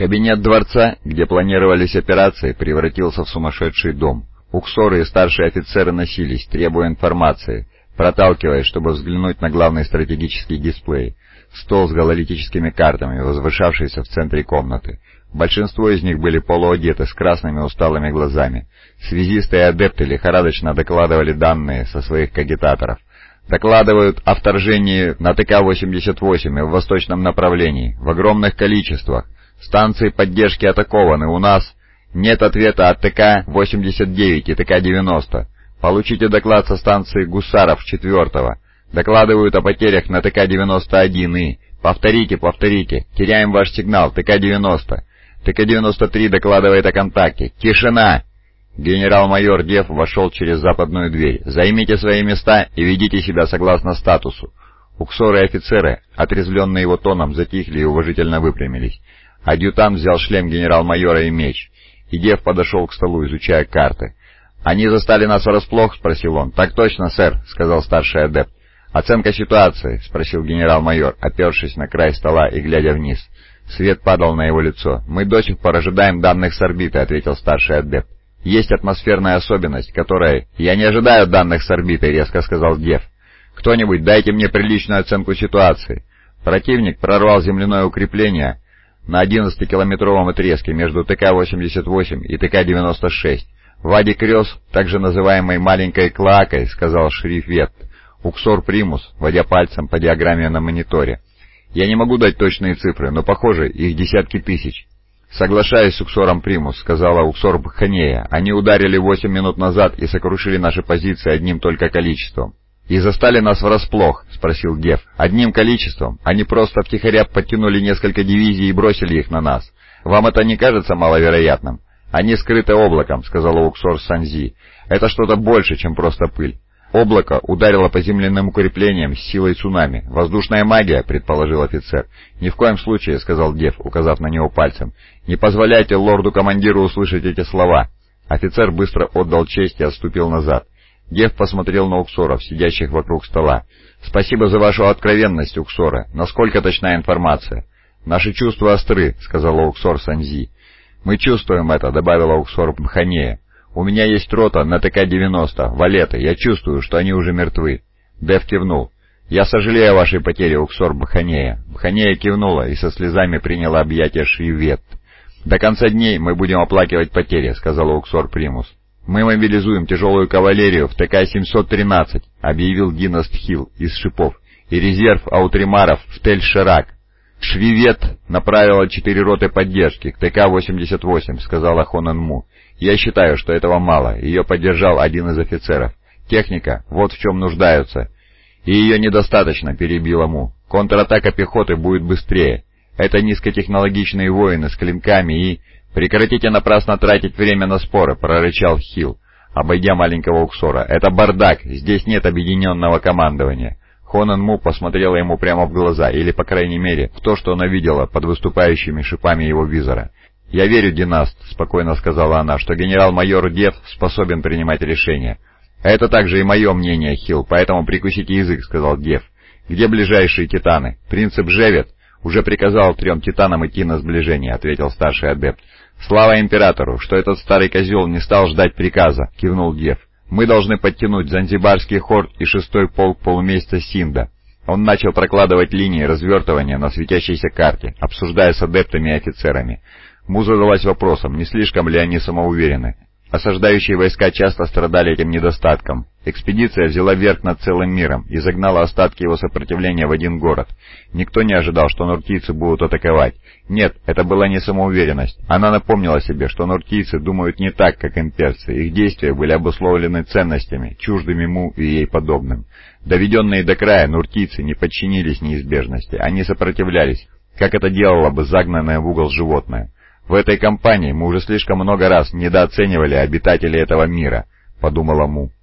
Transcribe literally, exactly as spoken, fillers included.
Кабинет дворца, где планировались операции, превратился в сумасшедший дом. Уксоры и старшие офицеры носились, требуя информации, проталкиваясь, чтобы взглянуть на главный стратегический дисплей — стол с гололитическими картами, возвышавшийся в центре комнаты. Большинство из них были полуодеты, с красными усталыми глазами. Связисты и адепты лихорадочно докладывали данные со своих кагитаторов. Докладывают о вторжении на ТК восемьдесят восемь и в восточном направлении, в огромных количествах. Станции поддержки атакованы, у нас нет ответа от ТК восемьдесят девять и ТК девяносто. Получите доклад со станции Гусаров четвертого. Докладывают о потерях на ТК девяносто один и... Повторите, повторите. Теряем ваш сигнал, ТК девяносто. ТК девяносто три докладывает о контакте. Тишина! Генерал-майор Дев вошел через западную дверь. Займите свои места и ведите себя согласно статусу. Уксоры и офицеры, отрезвленные его тоном, затихли и уважительно выпрямились. Адъютант взял шлем генерал-майора и меч. И Дев подошел к столу, изучая карты. «Они застали нас врасплох?» — спросил он. «Так точно, сэр», — сказал старший адепт. «Оценка ситуации?» — спросил генерал-майор, опершись на край стола и глядя вниз. Свет падал на его лицо. «Мы до сих пор ожидаем данных с орбиты», — ответил старший адепт. «Есть атмосферная особенность, которая...» «Я не ожидаю данных с орбиты», — резко сказал Дев. «Кто-нибудь, дайте мне приличную оценку ситуации». Противник прорвал земляное укрепление на одиннадцатикилометровом отрезке между ТК восемьдесят восемь и ТК девяносто шесть. «Вади Крёс, также называемой маленькой Клоакой», — сказал шериф Ветт. Уксор Примус, водя пальцем по диаграмме на мониторе. «Я не могу дать точные цифры, но, похоже, их десятки тысяч». «Соглашаюсь с Уксором Примус», — сказала Уксор Бханея. «Они ударили восемь минут назад и сокрушили наши позиции одним только количеством». «И застали нас врасплох?» — спросил Геф. «Одним количеством? Они просто втихаря подтянули несколько дивизий и бросили их на нас. Вам это не кажется маловероятным?» «Они скрыты облаком», — сказала Уксор Санзи. «Это что-то больше, чем просто пыль. Облако ударило по земляным укреплениям с силой цунами. Воздушная магия», — предположил офицер. «Ни в коем случае», — сказал Дев, указав на него пальцем. «Не позволяйте лорду-командиру услышать эти слова». Офицер быстро отдал честь и отступил назад. Дев посмотрел на Уксоров, сидящих вокруг стола. «Спасибо за вашу откровенность, Уксоры. Насколько точна информация?» «Наши чувства остры», — сказала Уксор Санзи. «Мы чувствуем это», — добавила Уксор Бханея. «У меня есть рота на ТК девяносто, валеты. Я чувствую, что они уже мертвы». Дев кивнул. «Я сожалею о вашей потере, Уксор Бханея». Бханея кивнула и со слезами приняла объятия Шривет. «До конца дней мы будем оплакивать потери», — сказала Уксор Примус. «Мы мобилизуем тяжелую кавалерию в ТК семьсот тринадцать», — объявил Династ Хилл из шипов, «и резерв аутримаров в Тель-Ширак». «Швивет направила четыре роты поддержки к ТК восемьдесят восемь», — сказала Хонен Му. «Я считаю, что этого мало», — ее поддержал один из офицеров. «Техника, вот в чем нуждаются». «И ее недостаточно», — перебила Му. «Контратака пехоты будет быстрее. Это низкотехнологичные воины с клинками и...» «Прекратите напрасно тратить время на споры», — прорычал Хилл, обойдя маленького Уксора. «Это бардак, здесь нет объединенного командования». Хонен Му посмотрела ему прямо в глаза, или, по крайней мере, в то, что она видела под выступающими шипами его визора. «Я верю, Династ», — спокойно сказала она, — «что генерал-майор Дев способен принимать решения». «Это также и мое мнение, Хилл, поэтому прикусите язык», — сказал Дев. «Где ближайшие титаны? Принцип Жевет уже приказал трем титанам идти на сближение», — ответил старший адепт. «Слава императору, что этот старый козел не стал ждать приказа», — кивнул Дев. «Мы должны подтянуть Занзибарский хорд и шестой полк полумесяца Синда». Он начал прокладывать линии развертывания на светящейся карте, обсуждая с адептами и офицерами. Му задалась вопросом, не слишком ли они самоуверены. Осаждающие войска часто страдали этим недостатком. Экспедиция взяла верх над целым миром и загнала остатки его сопротивления в один город. Никто не ожидал, что нуртийцы будут атаковать. Нет, это была не самоуверенность. Она напомнила себе, что нуртийцы думают не так, как имперцы. Их действия были обусловлены ценностями, чуждыми Му и ей подобным. Доведенные до края, нуртийцы не подчинились неизбежности. Они сопротивлялись, как это делало бы загнанное в угол животное. «В этой кампании мы уже слишком много раз недооценивали обитателей этого мира», — подумала Му.